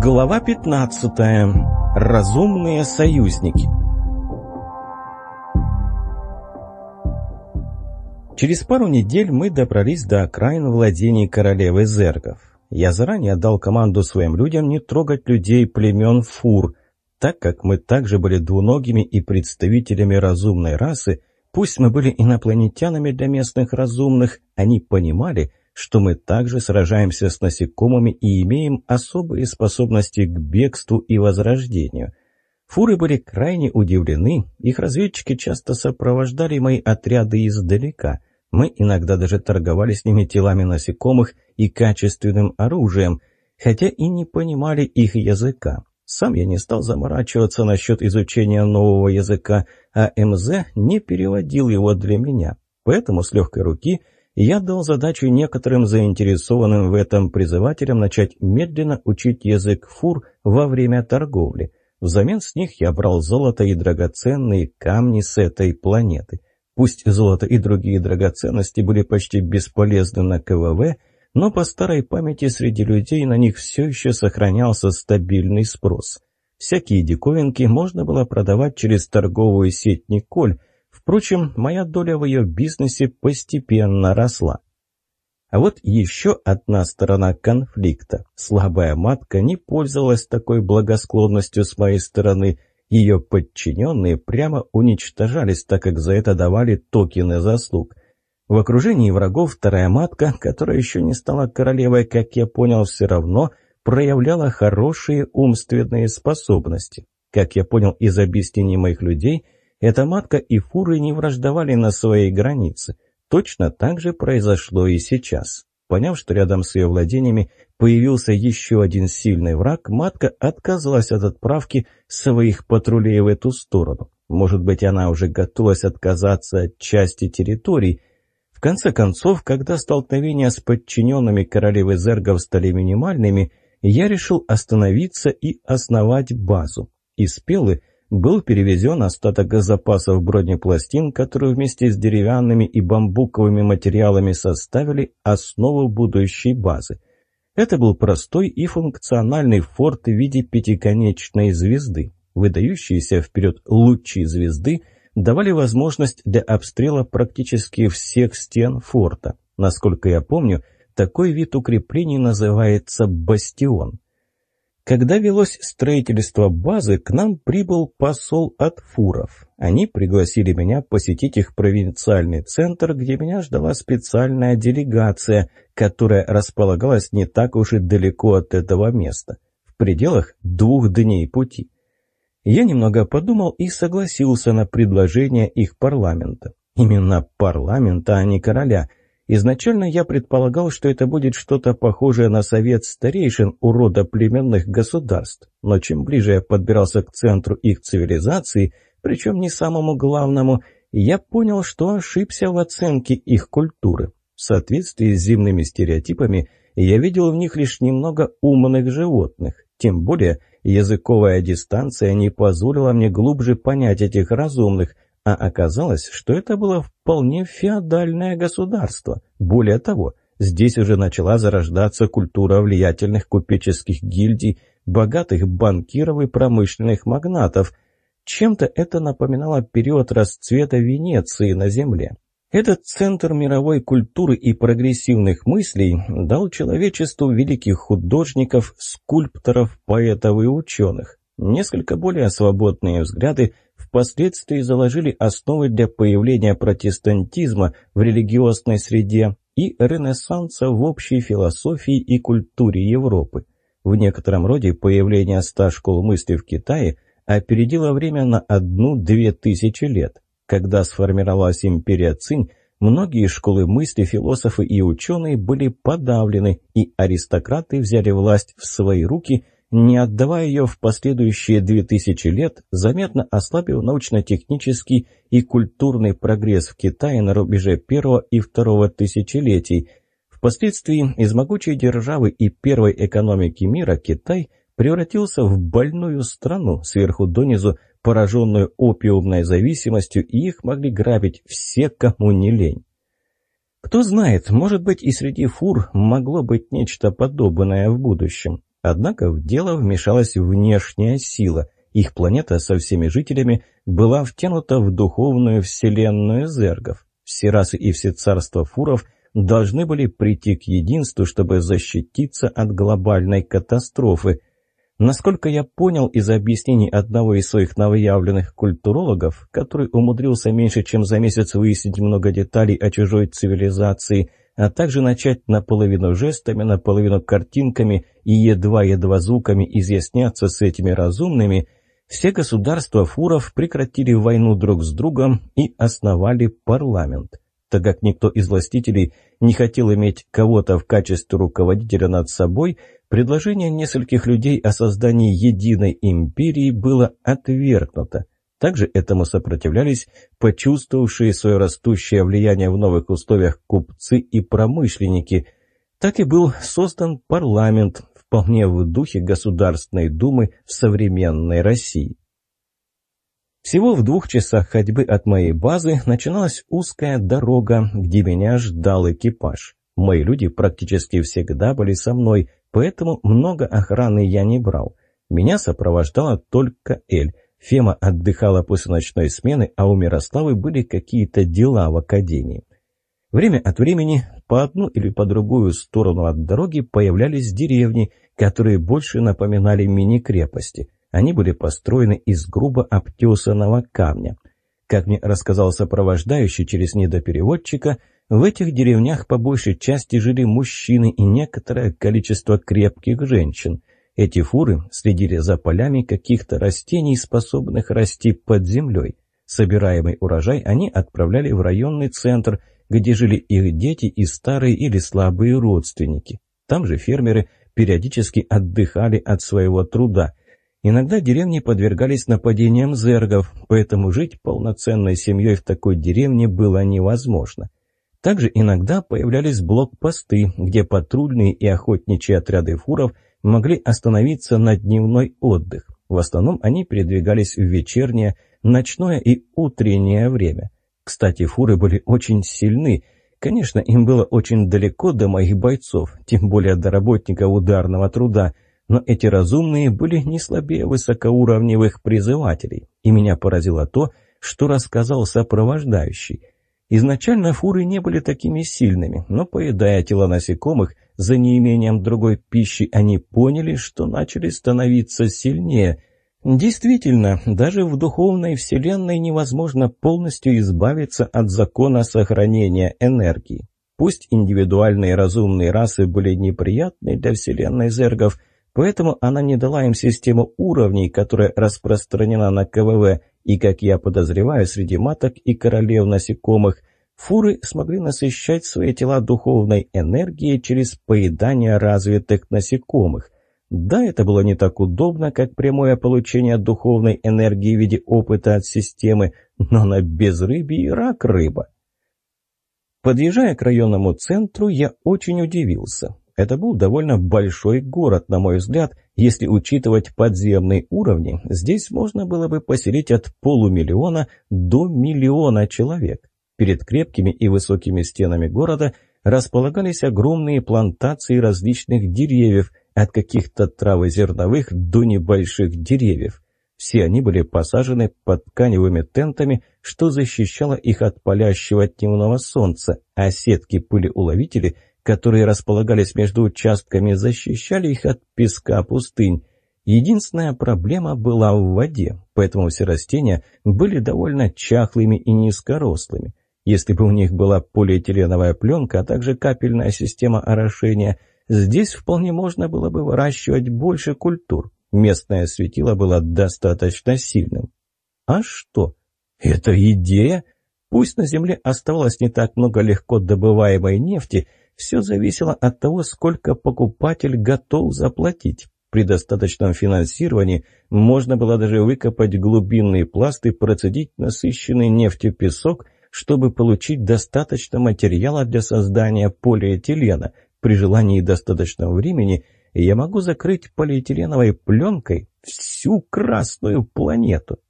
Глава 15. Разумные союзники. Через пару недель мы добрались до окраин владений королевы зергов. Я заранее отдал команду своим людям не трогать людей племен Фур, так как мы также были двуногими и представителями разумной расы. Пусть мы были инопланетянами для местных разумных, они понимали, что мы также сражаемся с насекомыми и имеем особые способности к бегству и возрождению. Фуры были крайне удивлены, их разведчики часто сопровождали мои отряды издалека. Мы иногда даже торговали с ними телами насекомых и качественным оружием, хотя и не понимали их языка. Сам я не стал заморачиваться насчет изучения нового языка, а МЗ не переводил его для меня. Поэтому с легкой руки я дал задачу некоторым заинтересованным в этом призывателям начать медленно учить язык фур во время торговли. Взамен с них я брал золото и драгоценные камни с этой планеты. Пусть золото и другие драгоценности были почти бесполезны на КВВ, но по старой памяти среди людей на них все еще сохранялся стабильный спрос. Всякие диковинки можно было продавать через торговую сеть «Николь». Впрочем, моя доля в ее бизнесе постепенно росла. А вот еще одна сторона конфликта. Слабая матка не пользовалась такой благосклонностью с моей стороны. Ее подчиненные прямо уничтожались, так как за это давали токены заслуг. В окружении врагов вторая матка, которая еще не стала королевой, как я понял, все равно проявляла хорошие умственные способности. Как я понял из объяснений моих людей, эта матка и фуры не враждовали на своей границе. Точно так же произошло и сейчас. Поняв, что рядом с ее владениями появился еще один сильный враг, матка отказалась от отправки своих патрулей в эту сторону. Может быть, она уже готовилась отказаться от части территорий. В конце концов, когда столкновения с подчиненными королевы зергов стали минимальными, я решил остановиться и основать базу. Из Пелы был перевезен остаток запасов бронепластин, которые вместе с деревянными и бамбуковыми материалами составили основу будущей базы. Это был простой и функциональный форт в виде пятиконечной звезды. Выдающиеся вперед лучи звезды давали возможность для обстрела практически всех стен форта. Насколько я помню, такой вид укреплений называется бастион. Когда велось строительство базы, к нам прибыл посол от фуров. Они пригласили меня посетить их провинциальный центр, где меня ждала специальная делегация, которая располагалась не так уж и далеко от этого места, в пределах 2 дней пути. Я немного подумал и согласился на предложение их парламента. Именно парламента, а не короля. Изначально я предполагал, что это будет что-то похожее на совет старейшин у рода племенных государств, но чем ближе я подбирался к центру их цивилизации, причем не самому главному, я понял, что ошибся в оценке их культуры. В соответствии с земными стереотипами я видел в них лишь немного умных животных, тем более языковая дистанция не позволила мне глубже понять этих разумных, а оказалось, что это было вполне феодальное государство. Более того, здесь уже начала зарождаться культура влиятельных купеческих гильдий, богатых банкиров и промышленных магнатов. Чем-то это напоминало период расцвета Венеции на земле. Этот центр мировой культуры и прогрессивных мыслей дал человечеству великих художников, скульпторов, поэтов и ученых. Несколько более свободные взгляды впоследствии заложили основы для появления протестантизма в религиозной среде и ренессанса в общей философии и культуре Европы. В некотором роде появление 100 школ мысли в Китае опередило время на 1-2 тысячи лет. Когда сформировалась империя Цинь, многие школы мысли, философы и ученые были подавлены, и аристократы взяли власть в свои руки, не отдавая ее в последующие 2000 лет, заметно ослабив научно-технический и культурный прогресс в Китае на рубеже 1 и 2 тысячелетий. Впоследствии из могучей державы и первой экономики мира Китай превратился в больную страну, сверху донизу пораженную опиумной зависимостью, и их могли грабить все, кому не лень. Кто знает, может быть, и среди фур могло быть нечто подобное в будущем. Однако в дело вмешалась внешняя сила. Их планета со всеми жителями была втянута в духовную вселенную зергов. Все расы и все царства фуров должны были прийти к единству, чтобы защититься от глобальной катастрофы. Насколько я понял из объяснений одного из своих новоявленных культурологов, который умудрился меньше чем за месяц выяснить много деталей о чужой цивилизации, а также начать наполовину жестами, наполовину картинками и едва-едва звуками изъясняться с этими разумными, все государства фуров прекратили войну друг с другом и основали парламент. Так как никто из властителей не хотел иметь кого-то в качестве руководителя над собой, предложение нескольких людей о создании единой империи было отвергнуто. Также этому сопротивлялись почувствовавшие свое растущее влияние в новых условиях купцы и промышленники. Так и был создан парламент, вполне в духе Государственной Думы в современной России. Всего в 2 часах ходьбы от моей базы начиналась узкая дорога, где меня ждал экипаж. Мои люди практически всегда были со мной, поэтому много охраны я не брал. Меня сопровождала только Эль. Фема отдыхала после ночной смены, а у Мирославы были какие-то дела в академии. Время от времени по одну или по другую сторону от дороги появлялись деревни, которые больше напоминали мини-крепости. Они были построены из грубо обтесанного камня. Как мне рассказал сопровождающий через недопереводчика, в этих деревнях по большей части жили мужчины и некоторое количество крепких женщин. Эти фуры следили за полями каких-то растений, способных расти под землей. Собираемый урожай они отправляли в районный центр, где жили их дети и старые или слабые родственники. Там же фермеры периодически отдыхали от своего труда. Иногда деревни подвергались нападениям зергов, поэтому жить полноценной семьей в такой деревне было невозможно. Также иногда появлялись блокпосты, где патрульные и охотничьи отряды фуров могли остановиться на дневной отдых. В основном они передвигались в вечернее, ночное и утреннее время. Кстати, фуры были очень сильны. Конечно, им было очень далеко до моих бойцов, тем более до работников ударного труда, но эти разумные были не слабее высокоуровневых призывателей, и меня поразило то, что рассказал сопровождающий. Изначально фуры не были такими сильными, но, поедая тела насекомых, за неимением другой пищи они поняли, что начали становиться сильнее. Действительно, даже в духовной вселенной невозможно полностью избавиться от закона сохранения энергии. Пусть индивидуальные разумные расы были неприятны для вселенной зергов, поэтому она не дала им систему уровней, которая распространена на КВВ, и, как я подозреваю, среди маток и королев насекомых, фуры смогли насыщать свои тела духовной энергией через поедание развитых насекомых. Да, это было не так удобно, как прямое получение духовной энергии в виде опыта от системы, но на безрыбье рак рыба. Подъезжая к районному центру, я очень удивился. Это был довольно большой город, на мой взгляд. Если учитывать подземные уровни, здесь можно было бы поселить от 500 000 до 1 миллиона человек. Перед крепкими и высокими стенами города располагались огромные плантации различных деревьев, от каких-то травозерновых до небольших деревьев. Все они были посажены под тканевыми тентами, что защищало их от палящего дневного солнца, а сетки-пылеуловители, которые располагались между участками, защищали их от песка пустынь. Единственная проблема была в воде, поэтому все растения были довольно чахлыми и низкорослыми. Если бы у них была полиэтиленовая пленка, а также капельная система орошения, здесь вполне можно было бы выращивать больше культур. Местное светило было достаточно сильным. А что? Это идея? Пусть на Земле оставалось не так много легко добываемой нефти, все зависело от того, сколько покупатель готов заплатить. При достаточном финансировании можно было даже выкопать глубинный пласт и процедить насыщенный нефтью песок, чтобы получить достаточно материала для создания полиэтилена. При желании и достаточном времени я могу закрыть полиэтиленовой пленкой всю Красную планету.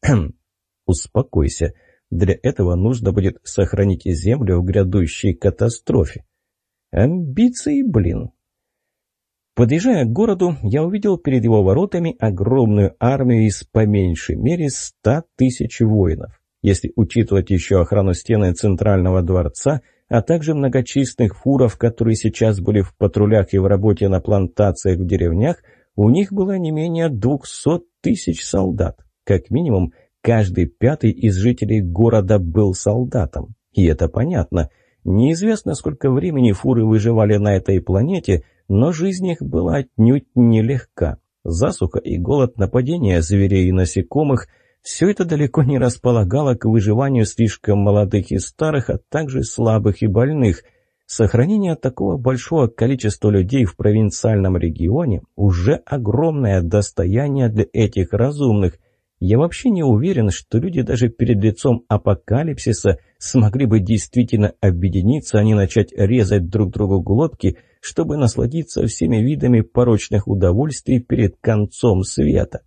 Успокойся. Для этого нужно будет сохранить Землю в грядущей катастрофе. Амбиции, блин. Подъезжая к городу, я увидел перед его воротами огромную армию из по меньшей мере 100 тысяч воинов. Если учитывать еще охрану стены Центрального дворца, а также многочисленных фуров, которые сейчас были в патрулях и в работе на плантациях в деревнях, у них было не менее 200 тысяч солдат. Как минимум, каждый пятый из жителей города был солдатом. И это понятно. Неизвестно, сколько времени фуры выживали на этой планете, но жизнь их была отнюдь нелегка. Засуха и голод, нападения зверей и насекомых – все это далеко не располагало к выживанию слишком молодых и старых, а также слабых и больных. Сохранение такого большого количества людей в провинциальном регионе уже огромное достояние для этих разумных. Я вообще не уверен, что люди даже перед лицом апокалипсиса смогли бы действительно объединиться, а не начать резать друг другу глотки, чтобы насладиться всеми видами порочных удовольствий перед концом света.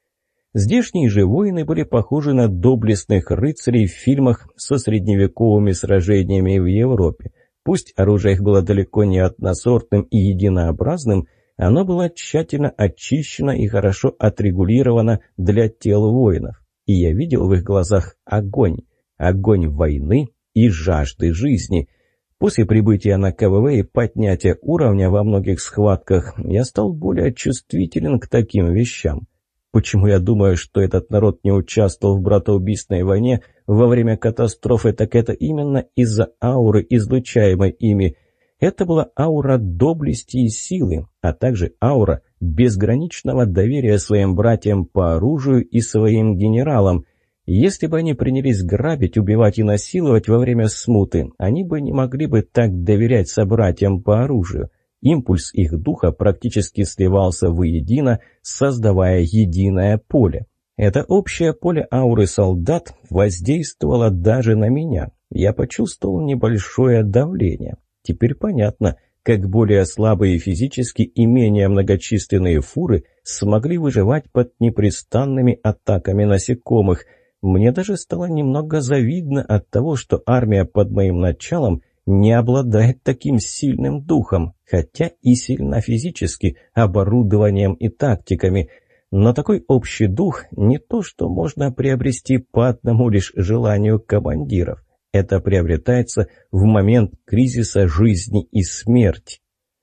Здешние же воины были похожи на доблестных рыцарей в фильмах со средневековыми сражениями в Европе. Пусть оружие их было далеко не односортным и единообразным, оно было тщательно очищено и хорошо отрегулировано для тел воинов. И я видел в их глазах огонь. Огонь войны и жажды жизни. После прибытия на КВВ и поднятия уровня во многих схватках я стал более чувствителен к таким вещам. Почему я думаю, что этот народ не участвовал в братоубийственной войне во время катастрофы, так это именно из-за ауры, излучаемой ими. Это была аура доблести и силы, а также аура безграничного доверия своим братьям по оружию и своим генералам. Если бы они принялись грабить, убивать и насиловать во время смуты, они бы не могли бы так доверять собратьям по оружию. Импульс их духа практически сливался воедино, создавая единое поле. Это общее поле ауры солдат воздействовало даже на меня. Я почувствовал небольшое давление. Теперь понятно, как более слабые физически и менее многочисленные фуры смогли выживать под непрестанными атаками насекомых. Мне даже стало немного завидно от того, что армия под моим началом не обладает таким сильным духом, хотя и сильна физически, оборудованием и тактиками. Но такой общий дух не то, что можно приобрести по одному лишь желанию командиров. Это приобретается в момент кризиса жизни и смерти.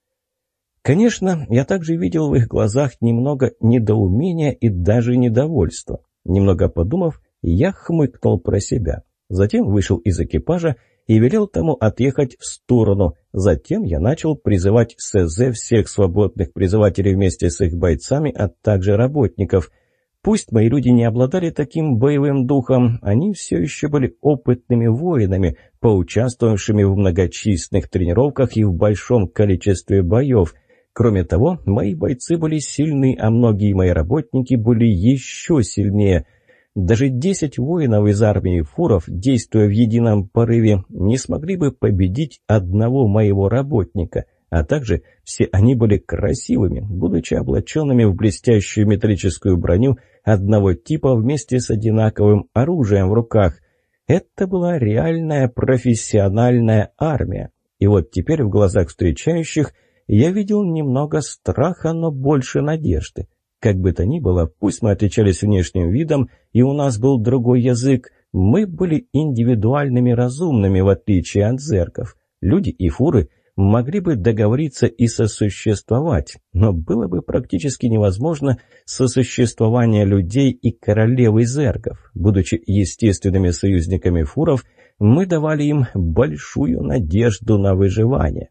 Конечно, я также видел в их глазах немного недоумения и даже недовольства. Немного подумав, я хмыкнул про себя. Затем вышел из экипажа и велел тому отъехать в сторону. Затем я начал призывать СЗ всех свободных призывателей вместе с их бойцами, а также работников. Пусть мои люди не обладали таким боевым духом, они все еще были опытными воинами, поучаствовавшими в многочисленных тренировках и в большом количестве боев. Кроме того, мои бойцы были сильны, а многие мои работники были еще сильнее. Даже 10 воинов из армии фуров, действуя в едином порыве, не смогли бы победить одного моего работника, а также все они были красивыми, будучи облаченными в блестящую металлическую броню одного типа вместе с одинаковым оружием в руках. Это была реальная профессиональная армия. И вот теперь в глазах встречающих я видел немного страха, но больше надежды. Как бы то ни было, пусть мы отличались внешним видом, и у нас был другой язык, мы были индивидуальными разумными, в отличие от зерков. Люди и фуры могли бы договориться и сосуществовать, но было бы практически невозможно сосуществование людей и королевы зерков. Будучи естественными союзниками фуров, мы давали им большую надежду на выживание.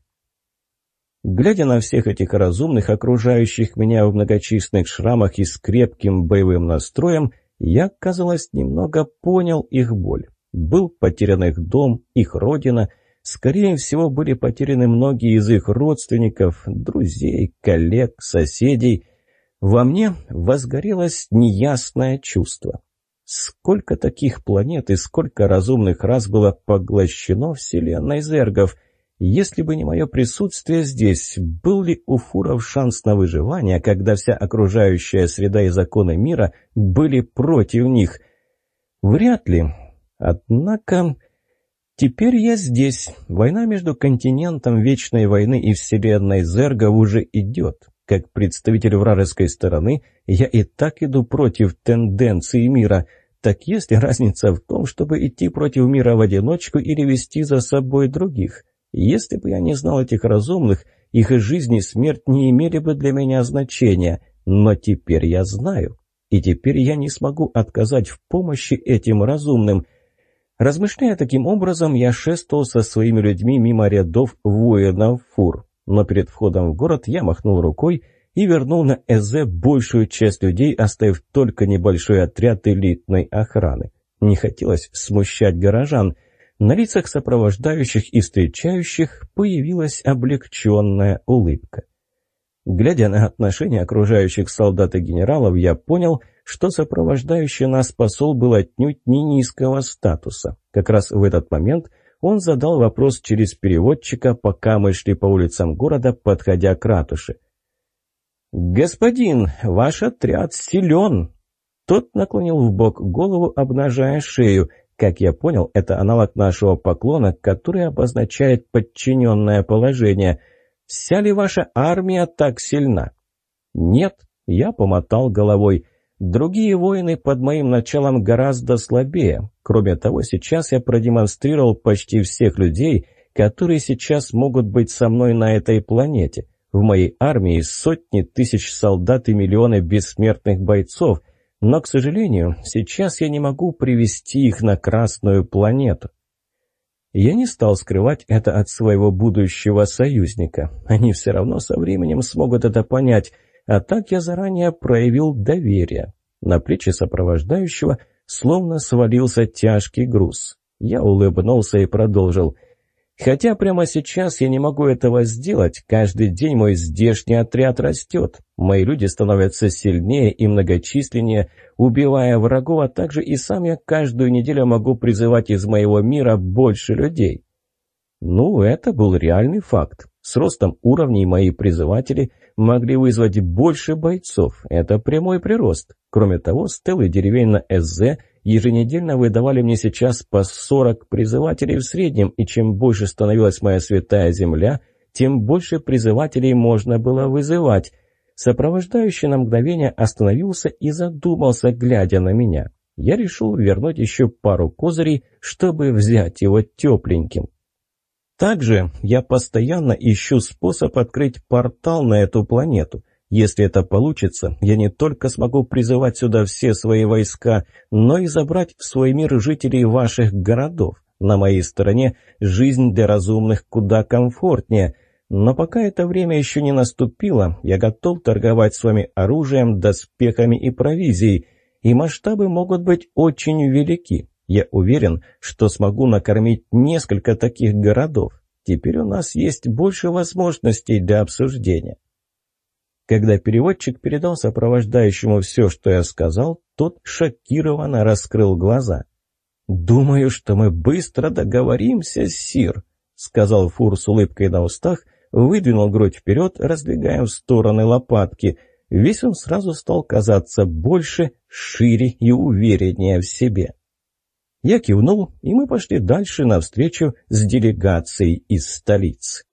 Глядя на всех этих разумных, окружающих меня в многочисленных шрамах и с крепким боевым настроем, я, казалось, немного понял их боль. Был потерян их дом, их родина. Скорее всего, были потеряны многие из их родственников, друзей, коллег, соседей. Во мне возгорелось неясное чувство. Сколько таких планет и сколько разумных рас было поглощено вселенной зергов. Если бы не мое присутствие здесь, был ли у фуров шанс на выживание, когда вся окружающая среда и законы мира были против них? Вряд ли. Однако теперь я здесь. Война между континентом Вечной Войны и вселенной зергов уже идет. Как представитель вражеской стороны, я и так иду против тенденции мира. Так есть ли разница в том, чтобы идти против мира в одиночку или вести за собой других? Если бы я не знал этих разумных, их жизнь и смерть не имели бы для меня значения. Но теперь я знаю. И теперь я не смогу отказать в помощи этим разумным. Размышляя таким образом, я шествовал со своими людьми мимо рядов воинов фур. Но перед входом в город я махнул рукой и вернул на ЭЗ большую часть людей, оставив только небольшой отряд элитной охраны. Не хотелось смущать горожан. На лицах сопровождающих и встречающих появилась облегченная улыбка. Глядя на отношения окружающих солдат и генералов, я понял, что сопровождающий нас посол был отнюдь не низкого статуса. Как раз в этот момент он задал вопрос через переводчика, пока мы шли по улицам города, подходя к ратуше. «Господин, ваш отряд силен!» Тот наклонил вбок голову, обнажая шею. Как я понял, это аналог нашего поклона, который обозначает подчиненное положение. «Вся ли ваша армия так сильна?» «Нет», — я помотал головой. «Другие воины под моим началом гораздо слабее. Кроме того, сейчас я продемонстрировал почти всех людей, которые сейчас могут быть со мной на этой планете. В моей армии сотни тысяч солдат и миллионы бессмертных бойцов, но, к сожалению, сейчас я не могу привести их на Красную планету». Я не стал скрывать это от своего будущего союзника. Они все равно со временем смогут это понять, а так я заранее проявил доверие. На плечи сопровождающего словно свалился тяжкий груз. Я улыбнулся и продолжил. «Хотя прямо сейчас я не могу этого сделать, каждый день мой здешний отряд растет. Мои люди становятся сильнее и многочисленнее, убивая врагов, а также и сам я каждую неделю могу призывать из моего мира больше людей». Ну, это был реальный факт. С ростом уровней мои призыватели могли вызвать больше бойцов. Это прямой прирост. Кроме того, стелы деревень на СЗ еженедельно выдавали мне сейчас по 40 призывателей в среднем, и чем больше становилась моя святая земля, тем больше призывателей можно было вызывать. Сопровождающий на мгновение остановился и задумался, глядя на меня. Я решил вернуть еще пару козырей, чтобы взять его тепленьким. Также я постоянно ищу способ открыть портал на эту планету. Если это получится, я не только смогу призывать сюда все свои войска, но и забрать в свой мир жителей ваших городов. На моей стороне жизнь для разумных куда комфортнее. Но пока это время еще не наступило, я готов торговать с вами оружием, доспехами и провизией. И масштабы могут быть очень велики. Я уверен, что смогу накормить несколько таких городов. Теперь у нас есть больше возможностей для обсуждения. Когда переводчик передал сопровождающему все, что я сказал, тот шокированно раскрыл глаза. «Думаю, что мы быстро договоримся, сир», — сказал Фур с улыбкой на устах, выдвинул грудь вперед, раздвигая в стороны лопатки. Весь он сразу стал казаться больше, шире и увереннее в себе. Я кивнул, и мы пошли дальше навстречу с делегацией из столицы.